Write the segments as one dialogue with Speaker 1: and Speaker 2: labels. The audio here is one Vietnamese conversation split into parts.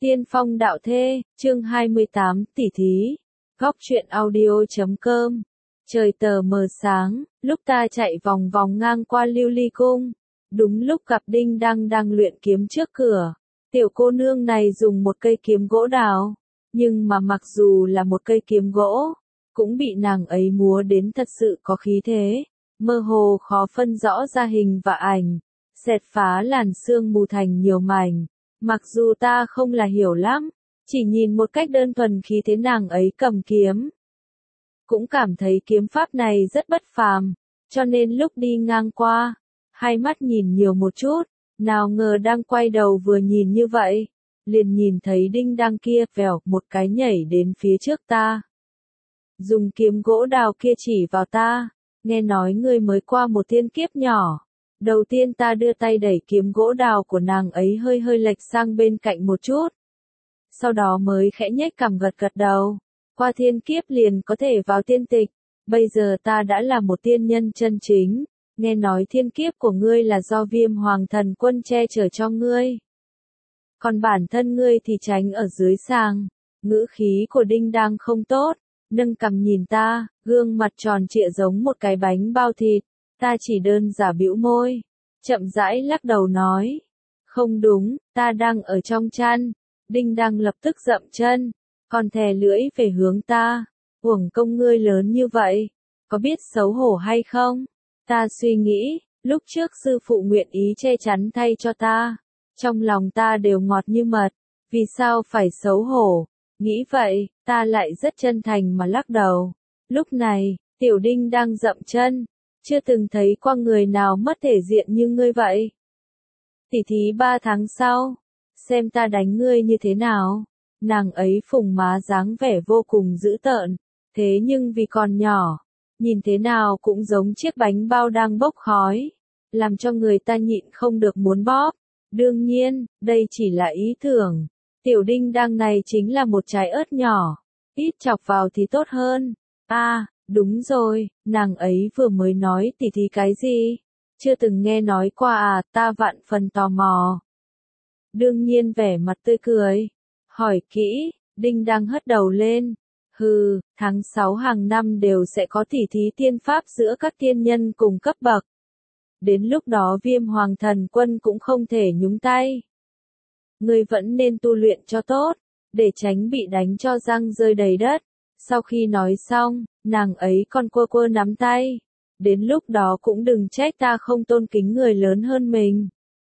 Speaker 1: Tiên phong đạo thê, chương 28, tỷ thí. Góc truyện audio.com. Trời tờ mờ sáng, lúc ta chạy vòng vòng ngang qua Lưu Ly Cung. Đúng lúc gặp Đinh Đăng đang luyện kiếm trước cửa. Tiểu cô nương này dùng một cây kiếm gỗ đào. Nhưng mà mặc dù là một cây kiếm gỗ, cũng bị nàng ấy múa đến thật sự có khí thế. Mơ hồ khó phân rõ ra hình và ảnh. Xẹt phá làn sương mù thành nhiều mảnh. Mặc dù ta không là hiểu lắm, chỉ nhìn một cách đơn thuần khí thế nàng ấy cầm kiếm. Cũng cảm thấy kiếm pháp này rất bất phàm, cho nên lúc đi ngang qua, hai mắt nhìn nhiều một chút, nào ngờ đang quay đầu vừa nhìn như vậy, liền nhìn thấy Đinh Đăng kia vèo một cái nhảy đến phía trước ta. Dùng kiếm gỗ đào kia chỉ vào ta, nghe nói ngươi mới qua một thiên kiếp nhỏ. Đầu tiên ta đưa tay đẩy kiếm gỗ đào của nàng ấy hơi lệch sang bên cạnh một chút. Sau đó mới khẽ nhếch cằm gật gật đầu. Qua thiên kiếp liền có thể vào tiên tịch. Bây giờ ta đã là một tiên nhân chân chính. Nghe nói thiên kiếp của ngươi là do Viêm Hoàng Thần Quân che chở cho ngươi. Còn bản thân ngươi thì tránh ở dưới sàng. Ngữ khí của Đinh Đăng không tốt. Nâng cằm nhìn ta, gương mặt tròn trịa giống một cái bánh bao thịt. Ta chỉ đơn giản bĩu môi, chậm rãi lắc đầu nói. Không đúng, ta đang ở trong chăn. Đinh Đăng lập tức dậm chân, còn thè lưỡi về hướng ta. Uổng công ngươi lớn như vậy, có biết xấu hổ hay không? Ta suy nghĩ, lúc trước sư phụ nguyện ý che chắn thay cho ta. Trong lòng ta đều ngọt như mật, vì sao phải xấu hổ? Nghĩ vậy, ta lại rất chân thành mà lắc đầu. Lúc này, tiểu Đinh đang dậm chân. Chưa từng thấy qua người nào mất thể diện như ngươi vậy. Tỷ thí 3 tháng sau, xem ta đánh ngươi như thế nào. Nàng ấy phùng má dáng vẻ vô cùng dữ tợn, thế nhưng vì còn nhỏ, nhìn thế nào cũng giống chiếc bánh bao đang bốc khói, làm cho người ta nhịn không được muốn bóp. Đương nhiên, đây chỉ là ý tưởng. Tiểu Đinh Đăng này chính là một trái ớt nhỏ, ít chọc vào thì tốt hơn. Đúng rồi, nàng ấy vừa mới nói tỷ thí cái gì? Chưa từng nghe nói qua à, ta vạn phần tò mò. Đương nhiên vẻ mặt tươi cười. Hỏi kỹ, Đinh Đăng hất đầu lên. Tháng 6 hàng năm đều sẽ có tỷ thí tiên pháp giữa các tiên nhân cùng cấp bậc. Đến lúc đó Viêm Hoàng Thần Quân cũng không thể nhúng tay. Ngươi vẫn nên tu luyện cho tốt, để tránh bị đánh cho răng rơi đầy đất. Sau khi nói xong, nàng ấy còn quơ nắm tay. Đến lúc đó cũng đừng trách ta không tôn kính người lớn hơn mình.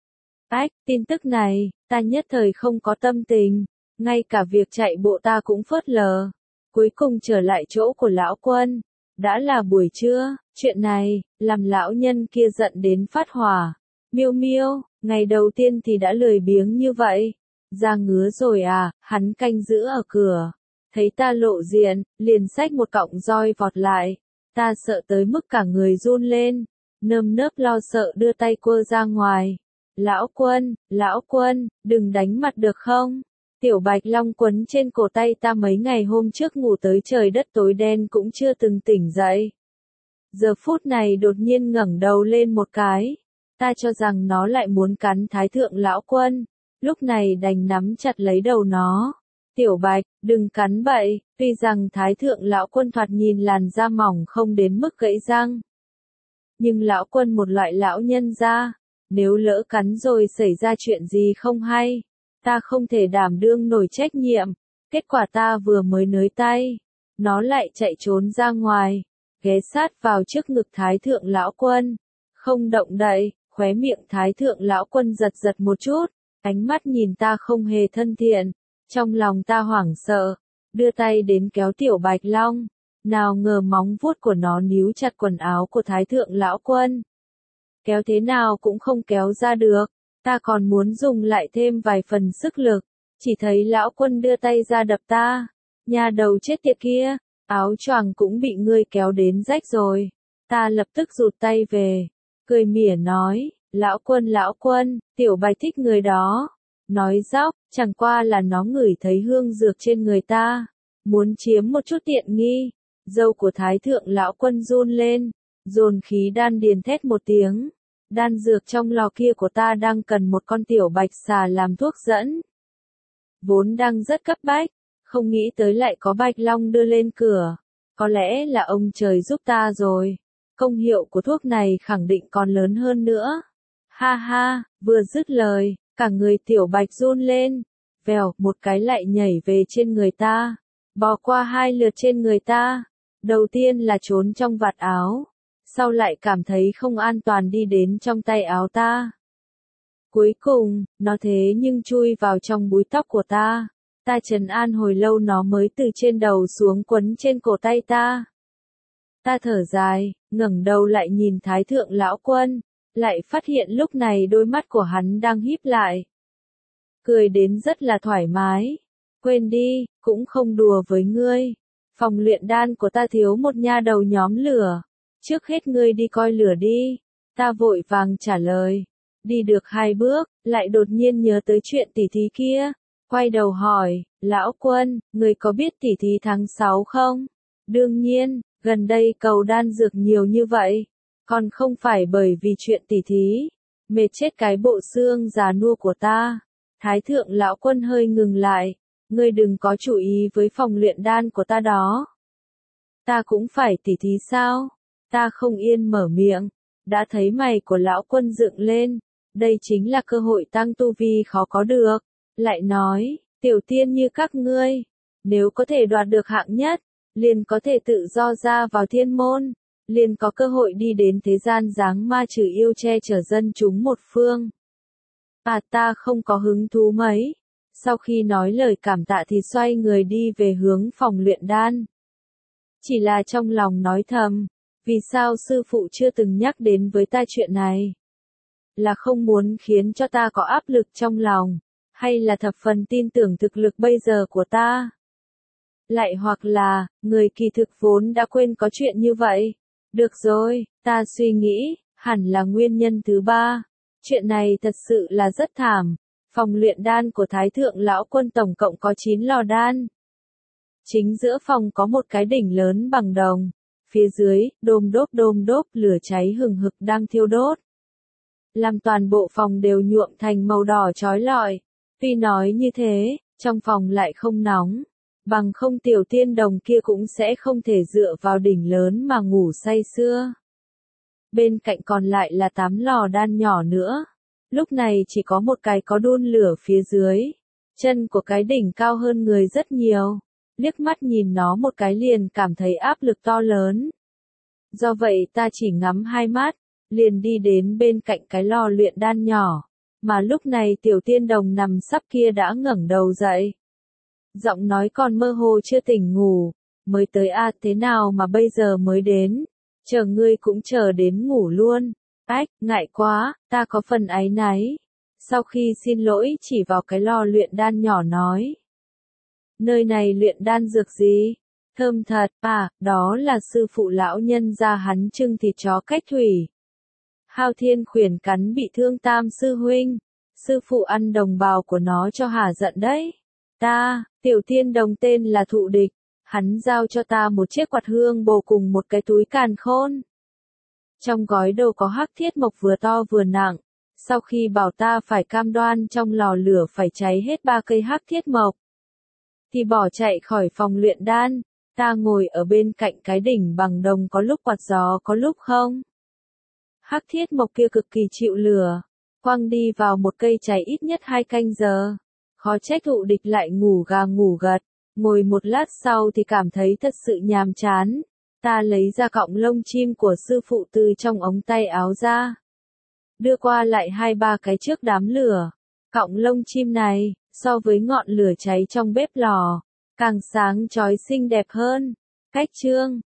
Speaker 1: Tin tức này, ta nhất thời không có tâm tình. Ngay cả việc chạy bộ ta cũng phớt lờ. Cuối cùng trở lại chỗ của lão quân. Đã là buổi trưa, chuyện này, làm lão nhân kia giận đến phát hỏa. Miêu miêu, ngày đầu tiên thì đã lười biếng như vậy. Da ngứa rồi à, hắn canh giữ ở cửa. Thấy ta lộ diện, liền xách một cọng roi vọt lại. Ta sợ tới mức cả người run lên. Nơm nớp lo sợ đưa tay quơ ra ngoài. Lão quân, đừng đánh mặt được không? Tiểu Bạch Long quấn trên cổ tay ta mấy ngày hôm trước ngủ tới trời đất tối đen cũng chưa từng tỉnh dậy. Giờ phút này đột nhiên ngẩng đầu lên một cái. Ta cho rằng nó lại muốn cắn Thái Thượng Lão Quân. Lúc này đành nắm chặt lấy đầu nó. Tiểu Bạch, đừng cắn bậy, tuy rằng Thái Thượng Lão Quân thoạt nhìn làn da mỏng không đến mức gãy răng. Nhưng Lão Quân một loại lão nhân da, nếu lỡ cắn rồi xảy ra chuyện gì không hay, ta không thể đảm đương nổi trách nhiệm. Kết quả ta vừa mới nới tay, nó lại chạy trốn ra ngoài, ghé sát vào trước ngực Thái Thượng Lão Quân. Không động đậy, khóe miệng Thái Thượng Lão Quân giật một chút, ánh mắt nhìn ta không hề thân thiện. Trong lòng ta hoảng sợ, đưa tay đến kéo Tiểu Bạch Long, nào ngờ móng vuốt của nó níu chặt quần áo của Thái Thượng Lão Quân. Kéo thế nào cũng không kéo ra được, ta còn muốn dùng lại thêm vài phần sức lực, chỉ thấy Lão Quân đưa tay ra đập ta. Nhà đầu chết tiệt kia, áo choàng cũng bị ngươi kéo đến rách rồi. Ta lập tức rụt tay về, cười mỉa nói, Lão Quân, Tiểu Bạch thích người đó. Nói dóc, chẳng qua là nó ngửi thấy hương dược trên người ta, muốn chiếm một chút tiện nghi. Dâu của Thái Thượng Lão Quân run lên, dồn khí đan điền thét một tiếng. Đan dược trong lò kia của ta đang cần một con tiểu bạch xà làm thuốc dẫn. vốn đang rất cấp bách, không nghĩ tới lại có Bạch Long đưa lên cửa. Có lẽ là ông trời giúp ta rồi. Công hiệu của thuốc này khẳng định còn lớn hơn nữa. Ha ha, vừa dứt lời, cả người Tiểu Bạch run lên. Vèo, một cái lại nhảy về trên người ta. Bò qua 2 lượt trên người ta. Đầu tiên là trốn trong vạt áo. Sau lại cảm thấy không an toàn đi đến trong tay áo ta. Cuối cùng, nó thế nhưng chui vào trong búi tóc của ta. Ta trấn an hồi lâu nó mới từ trên đầu xuống quấn trên cổ tay ta. Ta thở dài, ngẩng đầu lại nhìn Thái thượng lão quân, lại phát hiện lúc này đôi mắt của hắn đang híp lại. Cười đến rất là thoải mái. Quên đi, cũng không đùa với ngươi. Phòng luyện đan của ta thiếu một nha đầu nhóm lửa. Trước hết ngươi đi coi lửa đi. Ta vội vàng trả lời. Đi được 2 bước, lại đột nhiên nhớ tới chuyện tỉ thí kia. Quay đầu hỏi, lão quân, người có biết tỉ thí tháng 6 không? Đương nhiên, gần đây cầu đan dược nhiều như vậy. Còn không phải bởi vì chuyện tỉ thí. Mệt chết cái bộ xương già nua của ta. Thái thượng lão quân hơi ngừng lại. Ngươi đừng có chú ý với phòng luyện đan của ta đó. Ta cũng phải tỉ thí sao? Ta không yên mở miệng. Đã thấy mày của lão quân dựng lên. Đây chính là cơ hội tăng tu vi khó có được. Lại nói, tiểu tiên như các ngươi, nếu có thể đoạt được hạng nhất, liền có thể tự do ra vào thiên môn, liền có cơ hội đi đến thế gian giáng ma trừ yêu che chở dân chúng một phương. Ta không có hứng thú mấy. Sau khi nói lời cảm tạ thì xoay người đi về hướng phòng luyện đan. Chỉ là trong lòng nói thầm, vì sao sư phụ chưa từng nhắc đến với ta chuyện này? Là không muốn khiến cho ta có áp lực trong lòng, hay là thập phần tin tưởng thực lực bây giờ của ta? Lại hoặc là, người kỳ thực vốn đã quên có chuyện như vậy. Được rồi, ta suy nghĩ, hẳn là nguyên nhân thứ 3. Chuyện này thật sự là rất thảm. Phòng luyện đan của Thái thượng lão quân tổng cộng có 9 lò đan. Chính giữa phòng có một cái đỉnh lớn bằng đồng. Phía dưới, đôm đốp lửa cháy hừng hực đang thiêu đốt. Làm toàn bộ phòng đều nhuộm thành màu đỏ chói lọi. Tuy nói như thế, trong phòng lại không nóng. Bằng không tiểu tiên đồng kia cũng sẽ không thể dựa vào đỉnh lớn mà ngủ say sưa. Bên cạnh còn lại là 8 lò đan nhỏ nữa. Lúc này chỉ có một cái có đun lửa phía dưới. Chân của cái đỉnh cao hơn người rất nhiều. Liếc mắt nhìn nó một cái liền cảm thấy áp lực to lớn. Do vậy ta chỉ ngắm 2 mắt, liền đi đến bên cạnh cái lò luyện đan nhỏ. Mà lúc này tiểu tiên đồng nằm sắp kia đã ngẩng đầu dậy. Giọng nói còn mơ hồ chưa tỉnh ngủ. Mới tới thế nào mà bây giờ mới đến? Chờ ngươi cũng chờ đến ngủ luôn. Ách, ngại quá, ta có phần áy náy. Sau khi xin lỗi chỉ vào cái lò luyện đan nhỏ nói. Nơi này luyện đan dược gì? Thơm thật, đó là sư phụ lão nhân gia hắn trưng thịt chó cách thủy. Hao Thiên khuyển cắn bị thương Tam sư huynh. Sư phụ ăn đồng bào của nó cho hả giận đấy. Tiểu tiên đồng tên là Thụ Địch. Hắn giao cho ta một chiếc quạt hương bồ cùng một cái túi càn khôn. Trong gói đồ có hắc thiết mộc vừa to vừa nặng. Sau khi bảo ta phải cam đoan trong lò lửa phải cháy hết 3 cây hắc thiết mộc, thì bỏ chạy khỏi phòng luyện đan. Ta ngồi ở bên cạnh cái đỉnh bằng đồng có lúc quạt gió có lúc không. Hắc thiết mộc kia cực kỳ chịu lửa. Quăng đi vào một cây cháy ít nhất 2 canh giờ. Khó trách Thụ Địch lại ngủ gà ngủ gật. Ngồi một lát sau thì cảm thấy thật sự nhàm chán. Ta lấy ra cọng lông chim của sư phụ từ trong ống tay áo ra. Đưa qua lại 2-3 cái trước đám lửa. Cọng lông chim này, so với ngọn lửa cháy trong bếp lò, càng sáng chói xinh đẹp hơn. Cách chương